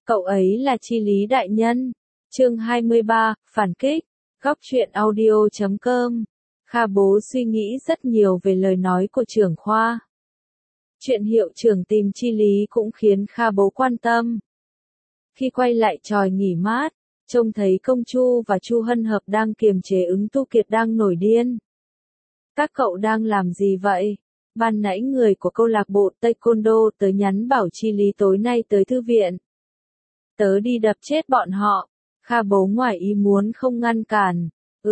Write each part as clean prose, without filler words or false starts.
Cậu ấy là Chi Lý đại nhân. Chương 23, phản kích. Góc truyện audio.com. Kha Bố suy nghĩ rất nhiều về lời nói của trưởng khoa. Chuyện hiệu trưởng tìm Chi Lý cũng khiến Kha Bố quan tâm. Khi quay lại tròi nghỉ mát, trông thấy Công Chu và Chu Hân Hợp đang kiềm chế Ứng Tu Kiệt đang nổi điên. Các cậu đang làm gì vậy? Ban nãy người của câu lạc bộ Taekwondo tới nhắn bảo Chi Lý tối nay tới thư viện. Tớ đi đập chết bọn họ. Kha Bố ngoài ý muốn không ngăn cản.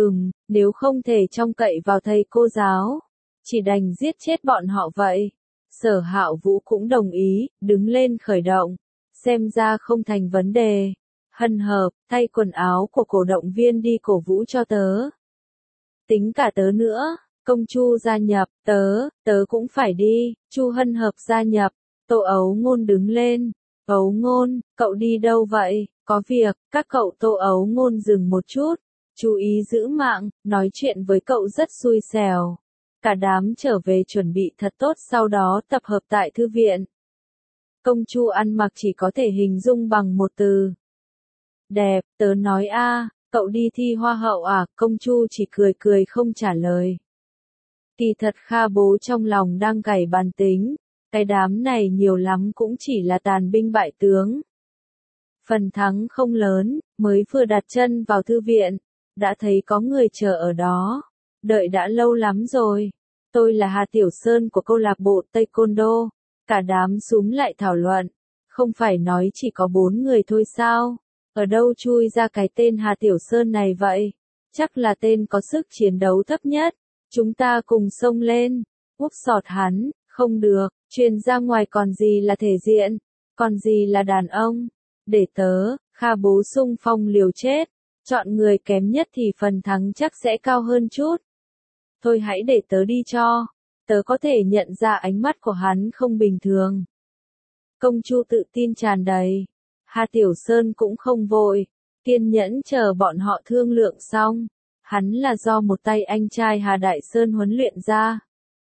Nếu không thể trông cậy vào thầy cô giáo, chỉ đành giết chết bọn họ vậy. Sở Hạo Vũ cũng đồng ý, đứng lên khởi động. Xem ra không thành vấn đề. Hân Hợp, thay quần áo của cổ động viên đi cổ vũ cho tớ. Tính cả tớ nữa. Công Chu gia nhập, tớ cũng phải đi. Chu Hân Hợp gia nhập. Tô Ấu Ngôn đứng lên. Ấu Ngôn, cậu đi đâu vậy? Có việc. Các cậu. Tô Ấu Ngôn dừng một chút. Chú ý giữ mạng, nói chuyện với cậu rất xui xẻo. Cả đám trở về chuẩn bị thật tốt, sau đó tập hợp tại thư viện. Công Chu ăn mặc chỉ có thể hình dung bằng một từ. Đẹp. Tớ nói cậu đi thi hoa hậu à? Công Chu chỉ cười không trả lời. Kỳ thật Kha Bố trong lòng đang gảy bàn tính, cái đám này nhiều lắm cũng chỉ là tàn binh bại tướng. Phần thắng không lớn, mới vừa đặt chân vào thư viện, đã thấy có người chờ ở đó. Đợi đã lâu lắm rồi. Tôi là Hà Tiểu Sơn của câu lạc bộ Taekwondo. Cả đám xúm lại thảo luận. Không phải nói chỉ có 4 người thôi sao? Ở đâu chui ra cái tên Hà Tiểu Sơn này vậy? Chắc là tên có sức chiến đấu thấp nhất. Chúng ta cùng xông lên. Úp sọt hắn. Không được. Truyền ra ngoài còn gì là thể diện. Còn gì là đàn ông. Để tớ. Kha Bố xung phong liều chết. Chọn người kém nhất thì phần thắng chắc sẽ cao hơn chút. Thôi hãy để tớ đi cho. Tớ có thể nhận ra ánh mắt của hắn không bình thường. Công Chu tự tin tràn đầy. Hà Tiểu Sơn cũng không vội. Kiên nhẫn chờ bọn họ thương lượng xong. Hắn là do một tay anh trai Hà Đại Sơn huấn luyện ra.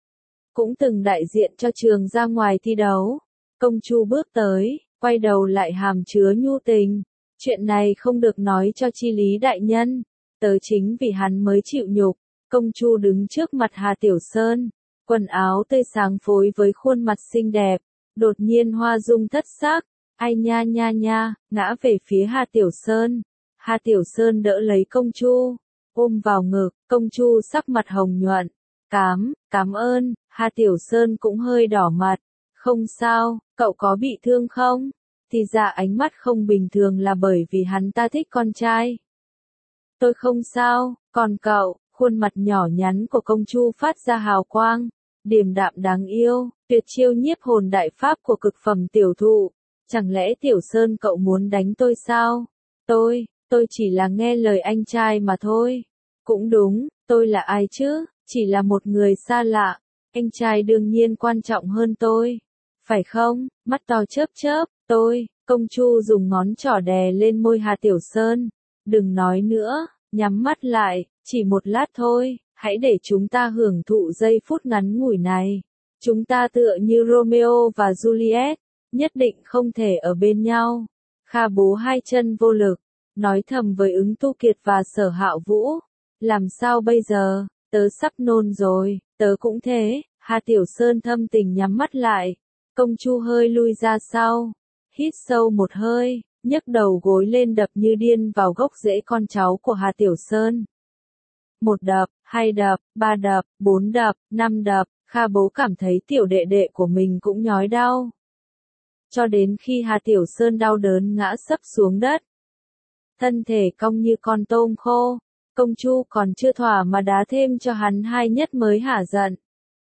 Cũng từng đại diện cho trường ra ngoài thi đấu. Công Chu bước tới, quay đầu lại hàm chứa nhu tình. Chuyện này không được nói cho Chi Lý đại nhân. Tớ chính vì hắn mới chịu nhục. Công Chu đứng trước mặt Hà Tiểu Sơn. Quần áo tươi sáng phối với khuôn mặt xinh đẹp. Đột nhiên hoa dung thất sắc. Ai nha nha nha, ngã về phía Hà Tiểu Sơn. Hà Tiểu Sơn đỡ lấy Công Chu. Ôm vào ngực, Công Chu sắc mặt hồng nhuận. Cảm ơn. Hà Tiểu Sơn cũng hơi đỏ mặt. Không sao, cậu có bị thương không? Thì ra ánh mắt không bình thường là bởi vì hắn ta thích con trai. Tôi không sao, còn cậu? Khuôn mặt nhỏ nhắn của Công Chu phát ra hào quang, điềm đạm đáng yêu, tuyệt chiêu nhiếp hồn đại pháp của cực phẩm tiểu thụ. Chẳng lẽ Tiểu Sơn cậu muốn đánh tôi sao? Tôi chỉ là nghe lời anh trai mà thôi. Cũng đúng, tôi là ai chứ? Chỉ là một người xa lạ. Anh trai đương nhiên quan trọng hơn tôi. Phải không? Mắt to chớp. Công Chu dùng ngón trỏ đè lên môi Hà Tiểu Sơn. Đừng nói nữa, nhắm mắt lại, chỉ một lát thôi, hãy để chúng ta hưởng thụ giây phút ngắn ngủi này. Chúng ta tựa như Romeo và Juliet, nhất định không thể ở bên nhau. Kha Bố hai chân vô lực, nói thầm với Ứng Tu Kiệt và Sở Hạo Vũ. Làm sao bây giờ? Tớ sắp nôn rồi. Tớ cũng thế. Hà Tiểu Sơn thâm tình nhắm mắt lại. Công Chu hơi lui ra sau. Hít sâu một hơi, nhấc đầu gối lên đập như điên vào gốc rễ con cháu của Hà Tiểu Sơn. 1 đập, 2 đập, 3 đập, 4 đập, 5 đập, Kha Bố cảm thấy tiểu đệ đệ của mình cũng nhói đau. Cho đến khi Hà Tiểu Sơn đau đớn ngã sấp xuống đất. Thân thể cong như con tôm khô, Công Chu còn chưa thỏa mà đá thêm cho hắn 2 nhát mới hả giận.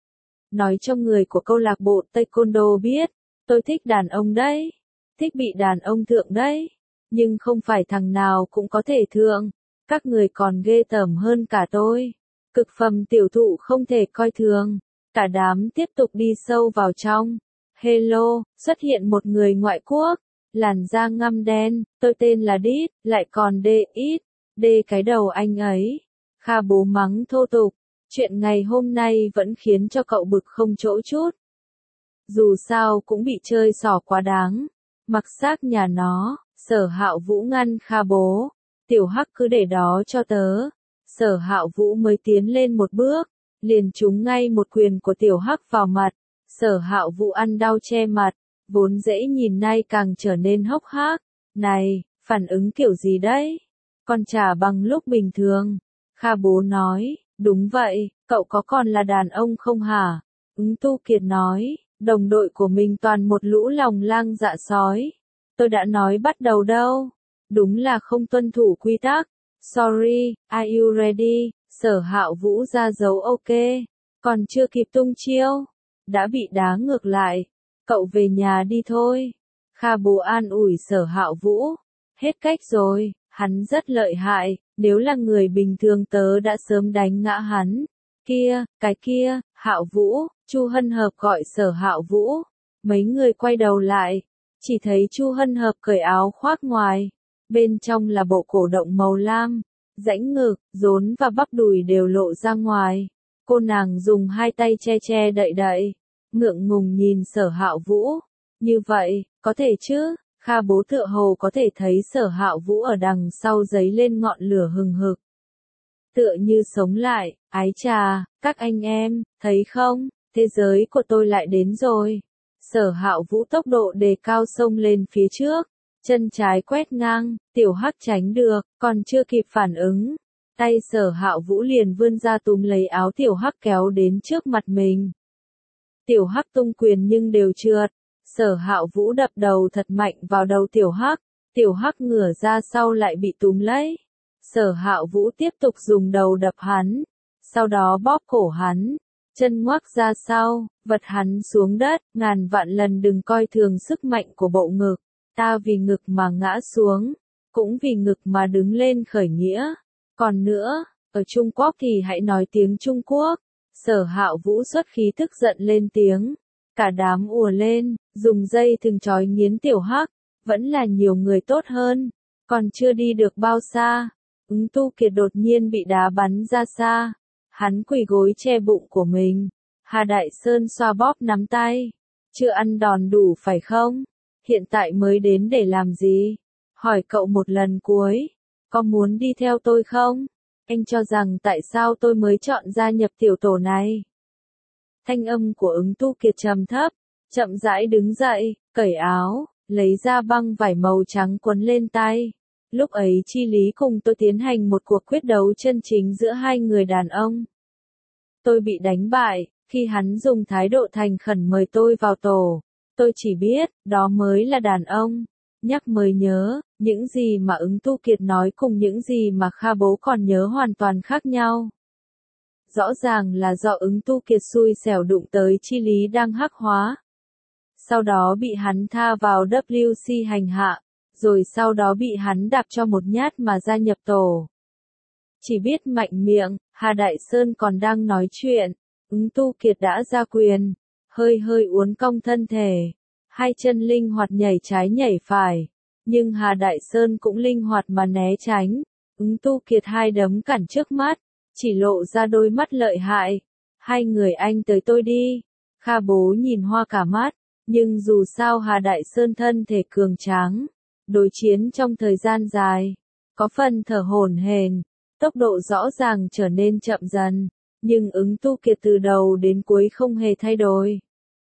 Nói cho người của câu lạc bộ Taekwondo biết, tôi thích đàn ông đấy. Thích bị đàn ông thượng đấy. Nhưng không phải thằng nào cũng có thể thượng. Các người còn ghê tởm hơn cả tôi. Cực phẩm tiểu thụ không thể coi thường. Cả đám tiếp tục đi sâu vào trong. Hello, xuất hiện một người ngoại quốc. Làn da ngăm đen, tôi tên là Đít, lại còn D.X. Đê cái đầu anh ấy. Kha Bố mắng thô tục. Chuyện ngày hôm nay vẫn khiến cho cậu bực không chỗ chút. Dù sao cũng bị chơi xỏ quá đáng. Mặc xác nhà nó, Sở Hạo Vũ ngăn Kha Bố, Tiểu Hắc cứ để đó cho tớ. Sở Hạo Vũ mới tiến lên một bước, liền trúng ngay một quyền của Tiểu Hắc vào mặt. Sở Hạo Vũ ăn đau che mặt, vốn dễ nhìn nay càng trở nên hốc hác. Này, phản ứng kiểu gì đấy? Còn chả bằng lúc bình thường. Kha Bố nói, đúng vậy, cậu có còn là đàn ông không hả? Ứng Tu Kiệt nói, đồng đội của mình toàn một lũ lòng lang dạ sói. Tôi đã nói bắt đầu đâu. Đúng là không tuân thủ quy tắc. Sorry, are you ready? Sở Hạo Vũ ra dấu ok. Còn chưa kịp tung chiêu. Đã bị đá ngược lại. Cậu về nhà đi thôi. Kha Bố an ủi Sở Hạo Vũ. Hết cách rồi, hắn rất lợi hại. Nếu là người bình thường tớ đã sớm đánh ngã hắn. Kia, cái kia, Hạo Vũ, Chu Hân Hợp gọi Sở Hạo Vũ. Mấy người quay đầu lại. Chỉ thấy Chu Hân Hợp cởi áo khoác ngoài. Bên trong là bộ cổ động màu lam. Rãnh ngực, rốn và bắp đùi đều lộ ra ngoài. Cô nàng dùng hai tay che đậy đậy. Ngượng ngùng nhìn Sở Hạo Vũ. Như vậy, có thể chứ? Kha Bố tựa hồ có thể thấy Sở Hạo Vũ ở đằng sau giấy lên ngọn lửa hừng hực. Tựa như sống lại, ái chà, các anh em, thấy không? Thế giới của tôi lại đến rồi. Sở Hạo Vũ tốc độ đề cao xông lên phía trước. Chân trái quét ngang, Tiểu Hắc tránh được, còn chưa kịp phản ứng. Tay Sở Hạo Vũ liền vươn ra túm lấy áo Tiểu Hắc kéo đến trước mặt mình. Tiểu Hắc tung quyền nhưng đều trượt. Sở Hạo Vũ đập đầu thật mạnh vào đầu Tiểu Hắc. Tiểu Hắc ngửa ra sau lại bị túm lấy. Sở Hạo Vũ tiếp tục dùng đầu đập hắn. Sau đó bóp cổ hắn. Chân ngoắc ra sau, vật hắn xuống đất. Ngàn vạn lần đừng coi thường sức mạnh của bộ ngực. Ta vì ngực mà ngã xuống, cũng vì ngực mà đứng lên khởi nghĩa. Còn nữa, ở Trung Quốc thì hãy nói tiếng Trung Quốc. Sở Hạo Vũ xuất khí tức giận lên tiếng. Cả đám ùa lên, dùng dây thừng trói nghiến Tiểu Hắc. Vẫn là nhiều người tốt hơn. Còn chưa đi được bao xa, Ứng Tu Kiệt đột nhiên bị đá bắn ra xa. Hắn quỳ gối che bụng của mình. Hà Đại Sơn xoa bóp nắm tay. Chưa ăn đòn đủ phải không? Hiện tại mới đến để làm gì? Hỏi cậu một lần cuối. Có muốn đi theo tôi không? Anh cho rằng tại sao tôi mới chọn gia nhập tiểu tổ này? Thanh âm của Ứng Tu Kiệt trầm thấp, chậm rãi đứng dậy, cởi áo, lấy ra băng vải màu trắng quấn lên tay. Lúc ấy Chi Lý cùng tôi tiến hành một cuộc quyết đấu chân chính giữa hai người đàn ông. Tôi bị đánh bại, khi hắn dùng thái độ thành khẩn mời tôi vào tổ. Tôi chỉ biết, đó mới là đàn ông. Nhắc mới nhớ, những gì mà Ứng Tu Kiệt nói cùng những gì mà Kha Bố còn nhớ hoàn toàn khác nhau. Rõ ràng là do Ứng Tu Kiệt xui xẻo đụng tới Chi Lý đang hắc hóa. Sau đó bị hắn tha vào WC hành hạ, rồi sau đó bị hắn đạp cho một nhát mà gia nhập tổ. Chỉ biết mạnh miệng, Hà Đại Sơn còn đang nói chuyện, Ứng Tu Kiệt đã ra quyền, hơi uốn cong thân thể, hai chân linh hoạt nhảy trái nhảy phải, nhưng Hà Đại Sơn cũng linh hoạt mà né tránh, Ứng Tu Kiệt hai đấm cản trước mắt, chỉ lộ ra đôi mắt lợi hại, hai người anh tới tôi đi, Kha Bố nhìn hoa cả mắt, nhưng dù sao Hà Đại Sơn thân thể cường tráng, đối chiến trong thời gian dài, có phần thở hổn hển, tốc độ rõ ràng trở nên chậm dần, nhưng Ứng Tu Kiệt từ đầu đến cuối không hề thay đổi.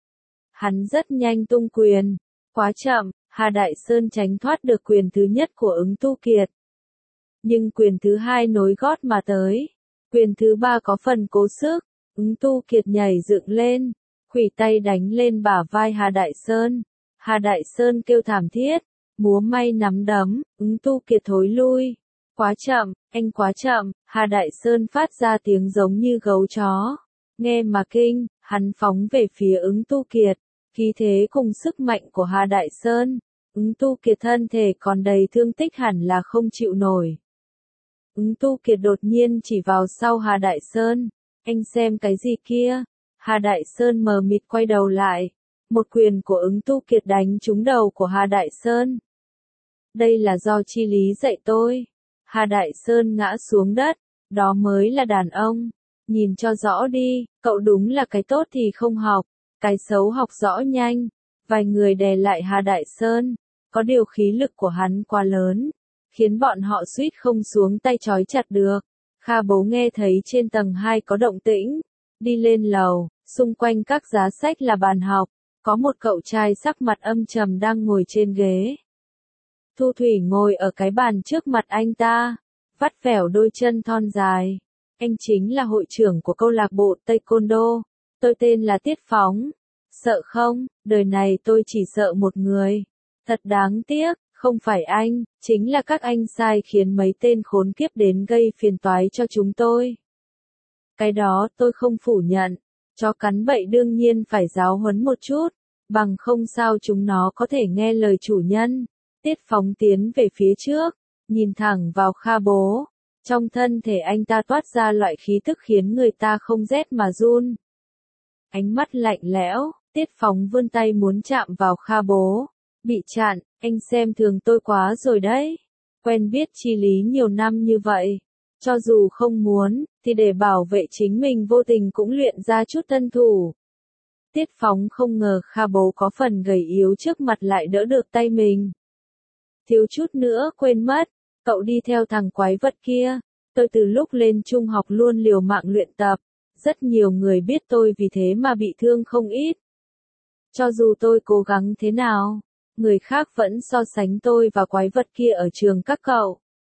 Hắn rất nhanh tung quyền, quá chậm, Hà Đại Sơn tránh thoát được quyền thứ nhất của Ứng Tu Kiệt. Nhưng quyền thứ hai nối gót mà tới, quyền thứ ba có phần cố sức, Ứng Tu Kiệt nhảy dựng lên, khuỷu tay đánh lên bả vai Hà Đại Sơn. Hà Đại Sơn kêu thảm thiết, múa may nắm đấm, Ứng Tu Kiệt thối lui. Quá chậm, anh quá chậm, Hà Đại Sơn phát ra tiếng giống như gấu chó. Nghe mà kinh, hắn phóng về phía Ứng Tu Kiệt, khí thế cùng sức mạnh của Hà Đại Sơn. Ứng Tu Kiệt thân thể còn đầy thương tích hẳn là không chịu nổi. Ứng Tu Kiệt đột nhiên chỉ vào sau Hà Đại Sơn. Anh xem cái gì kia? Hà Đại Sơn mờ mịt quay đầu lại. Một quyền của Ứng Tu Kiệt đánh trúng đầu của Hà Đại Sơn. Đây là do Chi Lý dạy tôi. Hà Đại Sơn ngã xuống đất. Đó mới là đàn ông. Nhìn cho rõ đi, cậu đúng là cái tốt thì không học. Cái xấu học rõ nhanh. Vài người đè lại Hà Đại Sơn. Có điều khí lực của hắn quá lớn, khiến bọn họ suýt không xuống tay trói chặt được. Kha bố nghe thấy trên tầng 2 có động tĩnh, đi lên lầu, xung quanh các giá sách là bàn học, có một cậu trai sắc mặt âm trầm đang ngồi trên ghế. Thu Thủy ngồi ở cái bàn trước mặt anh ta, vắt vẻo đôi chân thon dài. Anh chính là hội trưởng của câu lạc bộ Taekwondo. Tôi tên là Tiết Phóng. Sợ không? Đời này tôi chỉ sợ một người. Thật đáng tiếc, không phải anh, chính là các anh sai khiến mấy tên khốn kiếp đến gây phiền toái cho chúng tôi. Cái đó tôi không phủ nhận. Chó cắn bậy đương nhiên phải giáo huấn một chút, bằng không sao chúng nó có thể nghe lời chủ nhân. Tiết Phóng tiến về phía trước, nhìn thẳng vào Kha bố. Trong thân thể anh ta toát ra loại khí tức khiến người ta không rét mà run. Ánh mắt lạnh lẽo, Tiết Phóng vươn tay muốn chạm vào Kha bố. Bị chặn, anh xem thường tôi quá rồi đấy. Quen biết chi lý nhiều năm như vậy. Cho dù không muốn, thì để bảo vệ chính mình vô tình cũng luyện ra chút thân thủ. Tiết Phóng không ngờ Kha bố có phần gầy yếu trước mặt lại đỡ được tay mình. Thiếu chút nữa quên mất, cậu đi theo thằng quái vật kia. Tôi từ lúc lên trung học luôn liều mạng luyện tập. Rất nhiều người biết tôi vì thế mà bị thương không ít. Cho dù tôi cố gắng thế nào, người khác vẫn so sánh tôi và quái vật kia ở trường các cậu.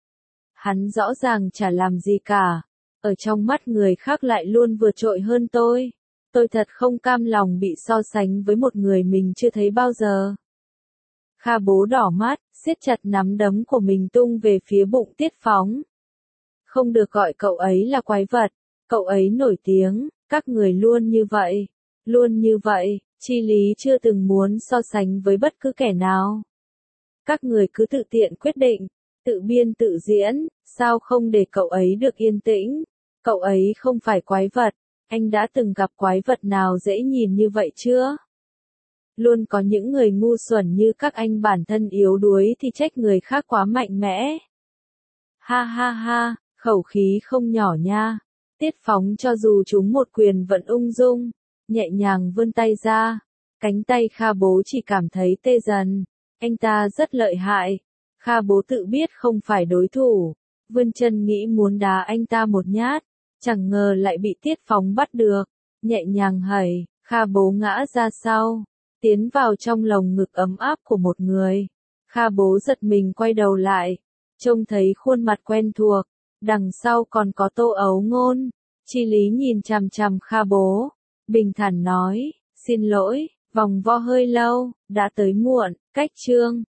Hắn rõ ràng chả làm gì cả, ở trong mắt người khác lại luôn vượt trội hơn tôi. Tôi thật không cam lòng bị so sánh với một người mình chưa thấy bao giờ. Kha bố đỏ mắt, siết chặt nắm đấm của mình tung về phía bụng Tiết Phóng. Không được gọi cậu ấy là quái vật, cậu ấy nổi tiếng, các người luôn như vậy. Luôn như vậy, chi lý chưa từng muốn so sánh với bất cứ kẻ nào. Các người cứ tự tiện quyết định, tự biên tự diễn, sao không để cậu ấy được yên tĩnh? Cậu ấy không phải quái vật, anh đã từng gặp quái vật nào dễ nhìn như vậy chưa? Luôn có những người ngu xuẩn như các anh bản thân yếu đuối thì trách người khác quá mạnh mẽ. Ha ha ha, khẩu khí không nhỏ nha. Tiết Phóng cho dù trúng một quyền vẫn ung dung, nhẹ nhàng vươn tay ra. Cánh tay Kha bố chỉ cảm thấy tê dần. Anh ta rất lợi hại. Kha bố tự biết không phải đối thủ. Vươn chân nghĩ muốn đá anh ta một nhát. Chẳng ngờ lại bị Tiết Phóng bắt được. Nhẹ nhàng hẩy, Kha bố ngã ra sau. Tiến vào trong lồng ngực ấm áp của một người. Kha bố giật mình quay đầu lại. Trông thấy khuôn mặt quen thuộc. Đằng sau còn có Tô Ấu Ngôn. Chi lý nhìn chằm chằm Kha bố. Bình thản nói, xin lỗi, vòng vo hơi lâu, đã tới muộn, cách chương.